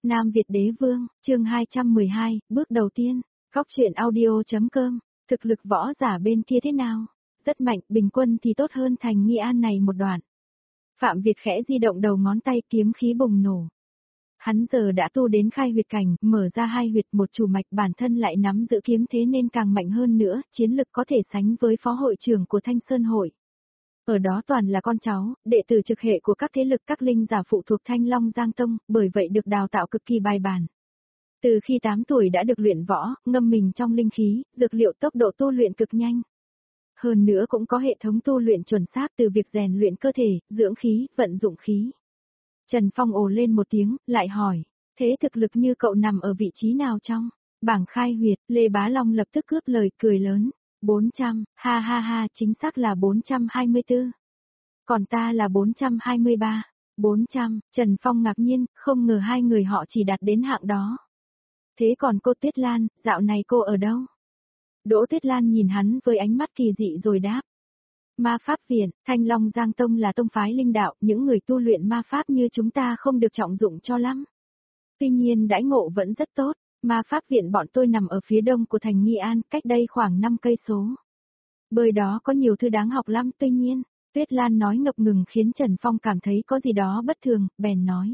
Nam Việt Đế Vương, chương 212, bước đầu tiên, Cóc truyện audio.com, thực lực võ giả bên kia thế nào? Rất mạnh, bình quân thì tốt hơn thành Nghi An này một đoạn. Phạm Việt khẽ di động đầu ngón tay, kiếm khí bùng nổ. Hắn giờ đã tu đến khai huyệt cảnh, mở ra hai huyệt, một chủ mạch, bản thân lại nắm giữ kiếm thế nên càng mạnh hơn nữa, chiến lực có thể sánh với phó hội trưởng của Thanh Sơn hội. Ở đó toàn là con cháu, đệ tử trực hệ của các thế lực, các linh giả phụ thuộc Thanh Long Giang Tông, bởi vậy được đào tạo cực kỳ bài bản. Từ khi 8 tuổi đã được luyện võ, ngâm mình trong linh khí, dược liệu, tốc độ tu luyện cực nhanh. Hơn nữa cũng có hệ thống tu luyện chuẩn xác từ việc rèn luyện cơ thể, dưỡng khí, vận dụng khí. Trần Phong ồ lên một tiếng, lại hỏi, thế thực lực như cậu nằm ở vị trí nào trong bảng khai huyệt? Lê Bá Long lập tức cướp lời, cười lớn, 400, ha ha ha, chính xác là 424. Còn ta là 423, 400, Trần Phong ngạc nhiên, không ngờ hai người họ chỉ đạt đến hạng đó. Thế còn cô Tuyết Lan, dạo này cô ở đâu? Đỗ Tuyết Lan nhìn hắn với ánh mắt kỳ dị rồi đáp. Ma Pháp Viện, Thanh Long Giang Tông là tông phái linh đạo, những người tu luyện ma pháp như chúng ta không được trọng dụng cho lắm. Tuy nhiên đãi ngộ vẫn rất tốt, Ma Pháp Viện bọn tôi nằm ở phía đông của thành Nghi An, cách đây khoảng 5 cây số. Bởi đó có nhiều thứ đáng học lắm, tuy nhiên, Tuyết Lan nói ngập ngừng khiến Trần Phong cảm thấy có gì đó bất thường, bèn nói.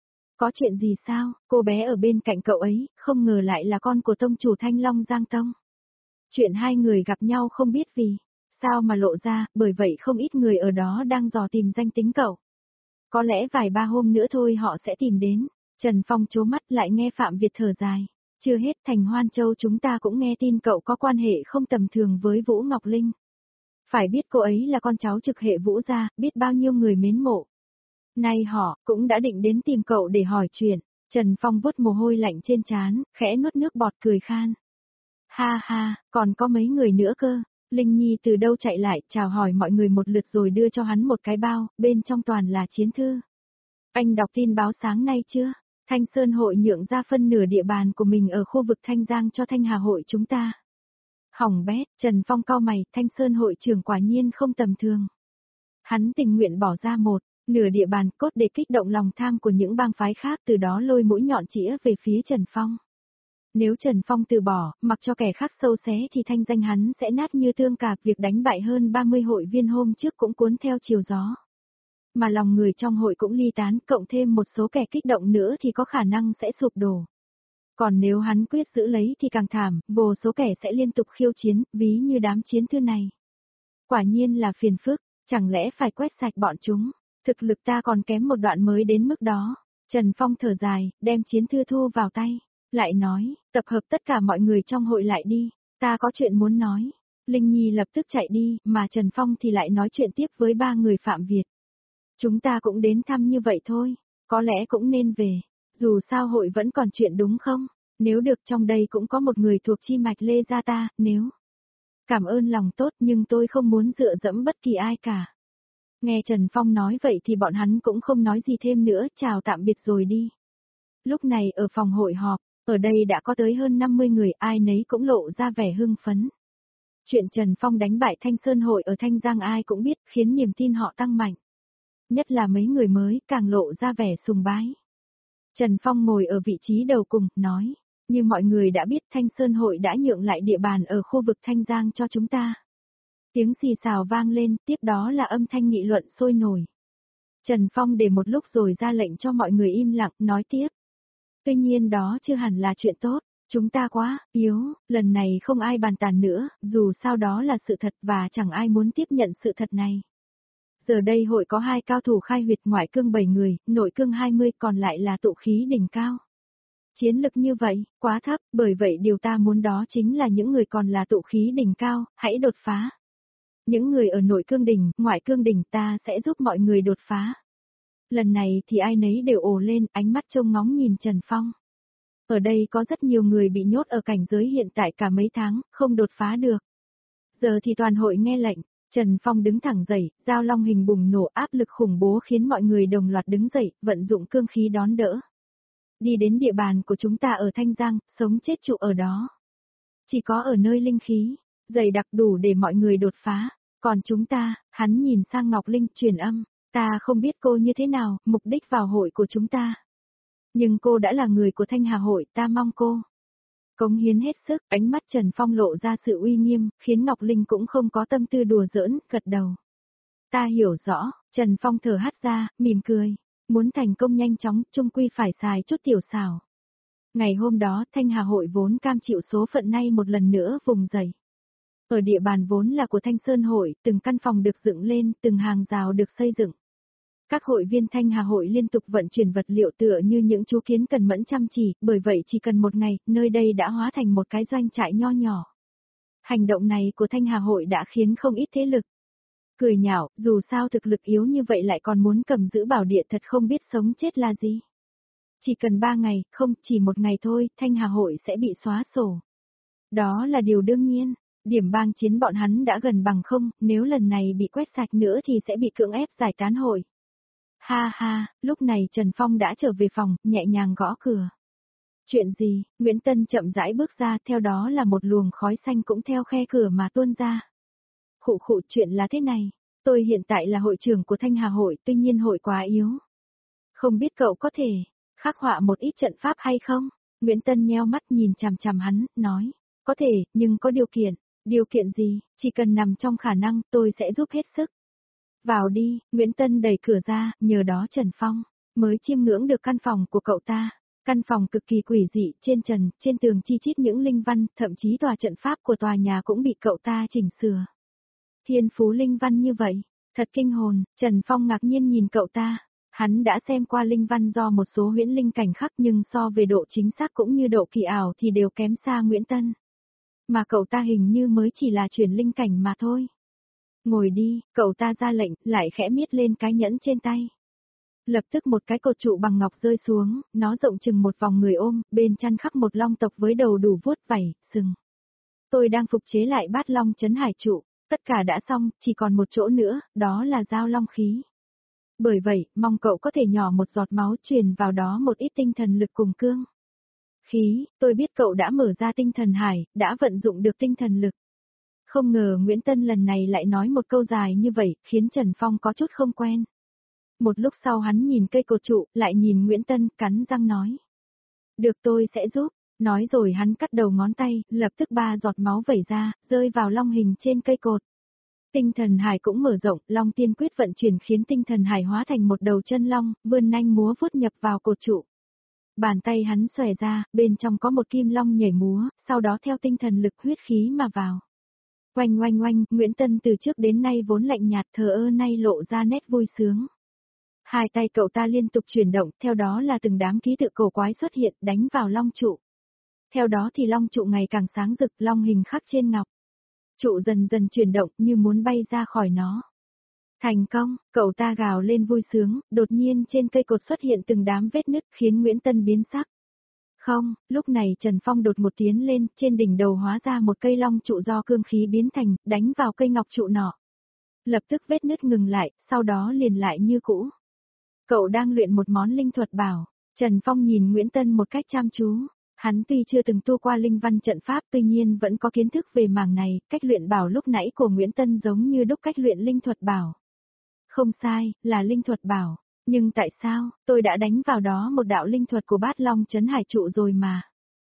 Có chuyện gì sao, cô bé ở bên cạnh cậu ấy, không ngờ lại là con của tông chủ Thanh Long Giang Tông. Chuyện hai người gặp nhau không biết vì sao mà lộ ra, bởi vậy không ít người ở đó đang dò tìm danh tính cậu. Có lẽ vài ba hôm nữa thôi họ sẽ tìm đến. Trần Phong trố mắt lại nghe Phạm Việt thở dài. Chưa hết, thành Hoan Châu chúng ta cũng nghe tin cậu có quan hệ không tầm thường với Vũ Ngọc Linh. Phải biết cô ấy là con cháu trực hệ Vũ gia, biết bao nhiêu người mến mộ. Nay họ cũng đã định đến tìm cậu để hỏi chuyện. Trần Phong vuốt mồ hôi lạnh trên trán, khẽ nuốt nước bọt cười khan. Ha ha, còn có mấy người nữa cơ. Linh Nhi từ đâu chạy lại, chào hỏi mọi người một lượt rồi đưa cho hắn một cái bao, bên trong toàn là chiến thư. Anh đọc tin báo sáng nay chưa? Thanh Sơn hội nhượng ra phân nửa địa bàn của mình ở khu vực Thanh Giang cho Thanh Hà hội chúng ta. Hỏng bét, Trần Phong cau mày, Thanh Sơn hội trưởng quả nhiên không tầm thường. Hắn tình nguyện bỏ ra một nửa địa bàn cốt để kích động lòng tham của những bang phái khác, từ đó lôi mũi nhọn chĩa về phía Trần Phong. Nếu Trần Phong từ bỏ, mặc cho kẻ khác sâu xé thì thanh danh hắn sẽ nát như tương cà, việc đánh bại hơn 30 hội viên hôm trước cũng cuốn theo chiều gió. Mà lòng người trong hội cũng ly tán, cộng thêm một số kẻ kích động nữa thì có khả năng sẽ sụp đổ. Còn nếu hắn quyết giữ lấy thì càng thảm, vô số kẻ sẽ liên tục khiêu chiến, ví như đám chiến thư này. Quả nhiên là phiền phức, chẳng lẽ phải quét sạch bọn chúng, thực lực ta còn kém một đoạn mới đến mức đó. Trần Phong thở dài, đem chiến thư thu vào tay. Lại nói, tập hợp tất cả mọi người trong hội lại đi, ta có chuyện muốn nói. Linh Nhi lập tức chạy đi, mà Trần Phong thì lại nói chuyện tiếp với ba người Phạm Việt. Chúng ta cũng đến thăm như vậy thôi, có lẽ cũng nên về, dù sao hội vẫn còn chuyện đúng không? Nếu được trong đây cũng có một người thuộc chi mạch Lê gia ta, nếu. Cảm ơn lòng tốt nhưng tôi không muốn dựa dẫm bất kỳ ai cả. Nghe Trần Phong nói vậy thì bọn hắn cũng không nói gì thêm nữa, chào tạm biệt rồi đi. Lúc này ở phòng hội họp, ở đây đã có tới hơn 50 người, ai nấy cũng lộ ra vẻ hưng phấn. Chuyện Trần Phong đánh bại Thanh Sơn hội ở Thanh Giang ai cũng biết, khiến niềm tin họ tăng mạnh. Nhất là mấy người mới, càng lộ ra vẻ sùng bái. Trần Phong ngồi ở vị trí đầu cùng, nói, như mọi người đã biết Thanh Sơn hội đã nhượng lại địa bàn ở khu vực Thanh Giang cho chúng ta. Tiếng xì xào vang lên, tiếp đó là âm thanh nghị luận sôi nổi. Trần Phong để một lúc rồi ra lệnh cho mọi người im lặng, nói tiếp. Tuy nhiên đó chưa hẳn là chuyện tốt, chúng ta quá yếu, lần này không ai bàn tán nữa, dù sao đó là sự thật và chẳng ai muốn tiếp nhận sự thật này. Giờ đây hội có 2 cao thủ khai huyệt, ngoại cương 7 người, nội cương 20, còn lại là tụ khí đỉnh cao. Chiến lực như vậy, quá thấp, bởi vậy điều ta muốn đó chính là những người còn là tụ khí đỉnh cao, hãy đột phá. Những người ở nội cương đỉnh, ngoại cương đỉnh ta sẽ giúp mọi người đột phá. Lần này thì ai nấy đều ồ lên, ánh mắt trông ngóng nhìn Trần Phong. Ở đây có rất nhiều người bị nhốt ở cảnh giới hiện tại cả mấy tháng, không đột phá được. Giờ thì toàn hội nghe lệnh, Trần Phong đứng thẳng dậy, giao long hình bùng nổ, áp lực khủng bố khiến mọi người đồng loạt đứng dậy, vận dụng cương khí đón đỡ. Đi đến địa bàn của chúng ta ở Thanh Giang, sống chết trụ ở đó. Chỉ có ở nơi linh khí dày đặc đủ để mọi người đột phá. Còn chúng ta, hắn nhìn sang Ngọc Linh, truyền âm. Ta không biết cô như thế nào, mục đích vào hội của chúng ta. Nhưng cô đã là người của Thanh Hà hội, ta mong cô cống hiến hết sức, ánh mắt Trần Phong lộ ra sự uy nghiêm, khiến Ngọc Linh cũng không có tâm tư đùa giỡn, gật đầu. Ta hiểu rõ, Trần Phong thở hắt ra, mỉm cười. Muốn thành công nhanh chóng, chung quy phải xài chút tiểu xảo. Ngày hôm đó, Thanh Hà hội vốn cam chịu số phận nay một lần nữa vùng dậy. Ở địa bàn vốn là của Thanh Sơn hội, từng căn phòng được dựng lên, từng hàng rào được xây dựng. Các hội viên Thanh Hà hội liên tục vận chuyển vật liệu tựa như những chú kiến cần mẫn chăm chỉ, bởi vậy chỉ cần một ngày, nơi đây đã hóa thành một cái doanh trại nho nhỏ. Hành động này của Thanh Hà hội đã khiến không ít thế lực cười nhạo, dù sao thực lực yếu như vậy lại còn muốn cầm giữ bảo địa, thật không biết sống chết là gì. Chỉ cần 3 ngày, không, chỉ một ngày thôi, Thanh Hà hội sẽ bị xóa sổ. Đó là điều đương nhiên, điểm bang chiến bọn hắn đã gần bằng không, nếu lần này bị quét sạch nữa thì sẽ bị cưỡng ép giải tán hội. Ha ha, lúc này Trần Phong đã trở về phòng, nhẹ nhàng gõ cửa. Chuyện gì? Nguyễn Tân chậm rãi bước ra, theo đó là một luồng khói xanh cũng theo khe cửa mà tuôn ra. Khụ khụ, chuyện là thế này. Tôi hiện tại là hội trưởng của Thanh Hà hội, tuy nhiên hội quá yếu. Không biết cậu có thể khắc họa một ít trận pháp hay không? Nguyễn Tân nheo mắt nhìn chằm chằm hắn, nói. Có thể, nhưng có điều kiện. Điều kiện gì? Chỉ cần nằm trong khả năng, tôi sẽ giúp hết sức. Vào đi, Nguyễn Tân đẩy cửa ra, nhờ đó Trần Phong mới chiêm ngưỡng được căn phòng của cậu ta. Căn phòng cực kỳ quỷ dị, trên trần, trên tường chi chít những linh văn, thậm chí tòa trận pháp của tòa nhà cũng bị cậu ta chỉnh sửa. Thiên phú linh văn như vậy, thật kinh hồn, Trần Phong ngạc nhiên nhìn cậu ta. Hắn đã xem qua linh văn do một số huyễn linh cảnh khắc nhưng so về độ chính xác cũng như độ kỳ ảo thì đều kém xa Nguyễn Tân. Mà cậu ta hình như mới chỉ là chuyển linh cảnh mà thôi. Ngồi đi, cậu ta ra lệnh, lại khẽ miết lên cái nhẫn trên tay. Lập tức một cái cột trụ bằng ngọc rơi xuống, nó rộng chừng một vòng người ôm, bên chăn khắc một long tộc với đầu đủ vuốt vảy, sừng. Tôi đang phục chế lại bát long chấn hải trụ, tất cả đã xong, chỉ còn một chỗ nữa, đó là giao long khí. Bởi vậy, mong cậu có thể nhỏ một giọt máu truyền vào đó một ít tinh thần lực cùng cương khí, tôi biết cậu đã mở ra tinh thần hải, đã vận dụng được tinh thần lực. Không ngờ Nguyễn Tân lần này lại nói một câu dài như vậy, khiến Trần Phong có chút không quen. Một lúc sau hắn nhìn cây cột trụ, lại nhìn Nguyễn Tân, cắn răng nói. Được, tôi sẽ giúp. Nói rồi hắn cắt đầu ngón tay, lập tức 3 giọt máu vẩy ra, rơi vào long hình trên cây cột. Tinh thần hải cũng mở rộng, long tiên quyết vận chuyển khiến tinh thần hải hóa thành một đầu chân long, vươn nanh múa vuốt nhập vào cột trụ. Bàn tay hắn xòe ra, bên trong có một kim long nhảy múa, sau đó theo tinh thần lực huyết khí mà vào. Oanh oanh oanh, Nguyễn Tân từ trước đến nay vốn lạnh nhạt thờ ơ nay lộ ra nét vui sướng. Hai tay cậu ta liên tục chuyển động, theo đó là từng đám ký tự cổ quái xuất hiện, đánh vào long trụ. Theo đó thì long trụ ngày càng sáng rực, long hình khắc trên ngọc. Trụ dần dần chuyển động như muốn bay ra khỏi nó. Thành công, cậu ta gào lên vui sướng, đột nhiên trên cây cột xuất hiện từng đám vết nứt khiến Nguyễn Tân biến sắc. Không, lúc này Trần Phong đột một tiến lên, trên đỉnh đầu hóa ra một cây long trụ do cương khí biến thành, đánh vào cây ngọc trụ nọ. Lập tức vết nứt ngừng lại, sau đó liền lại như cũ. Cậu đang luyện một món linh thuật bảo. Trần Phong nhìn Nguyễn Tân một cách chăm chú. Hắn tuy chưa từng tu qua linh văn trận pháp tuy nhiên vẫn có kiến thức về mảng này, cách luyện bảo lúc nãy của Nguyễn Tân giống như đúc cách luyện linh thuật bảo. Không sai, là linh thuật bảo. Nhưng tại sao, tôi đã đánh vào đó một đạo linh thuật của bát long chấn hải trụ rồi mà.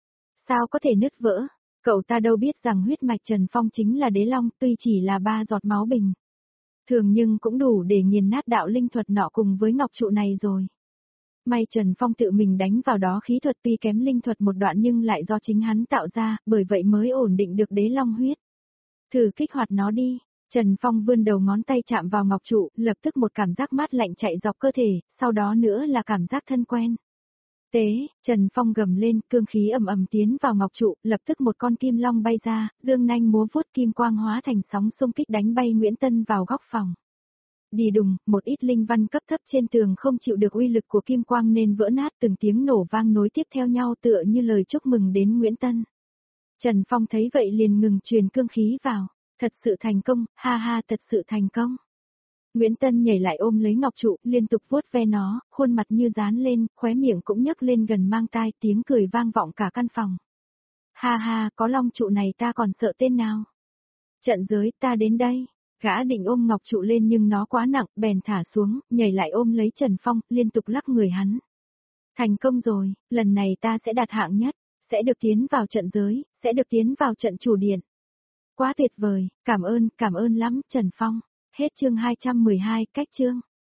Sao có thể nứt vỡ? Cậu ta đâu biết rằng huyết mạch Trần Phong chính là đế long tuy chỉ là 3 giọt máu bình. Thường nhưng cũng đủ để nghiền nát đạo linh thuật nọ cùng với ngọc trụ này rồi. May Trần Phong tự mình đánh vào đó khí thuật tuy kém linh thuật một đoạn nhưng lại do chính hắn tạo ra, bởi vậy mới ổn định được đế long huyết. Thử kích hoạt nó đi. Trần Phong vươn đầu ngón tay chạm vào ngọc trụ, lập tức một cảm giác mát lạnh chạy dọc cơ thể, sau đó nữa là cảm giác thân quen. Tế, Trần Phong gầm lên, cương khí ầm ầm tiến vào ngọc trụ, lập tức một con kim long bay ra, dương nanh múa vuốt kim quang hóa thành sóng xung kích đánh bay Nguyễn Tân vào góc phòng. Đi đùng, một ít linh văn cấp thấp trên tường không chịu được uy lực của kim quang nên vỡ nát, từng tiếng nổ vang nối tiếp theo nhau tựa như lời chúc mừng đến Nguyễn Tân. Trần Phong thấy vậy liền ngừng truyền cương khí vào. Thật sự thành công, ha ha, thật sự thành công. Nguyễn Tân nhảy lại ôm lấy ngọc trụ, liên tục vuốt ve nó, khuôn mặt như dán lên, khóe miệng cũng nhấc lên gần mang tai, tiếng cười vang vọng cả căn phòng. Ha ha, có long trụ này ta còn sợ tên nào. Trận giới, ta đến đây. Gã định ôm ngọc trụ lên nhưng nó quá nặng, bèn thả xuống, nhảy lại ôm lấy Trần Phong, liên tục lắc người hắn. Thành công rồi, lần này ta sẽ đạt hạng nhất, sẽ được tiến vào trận giới, sẽ được tiến vào trận chủ điện. Quá tuyệt vời, cảm ơn lắm Trần Phong. Hết chương 212, cách chương.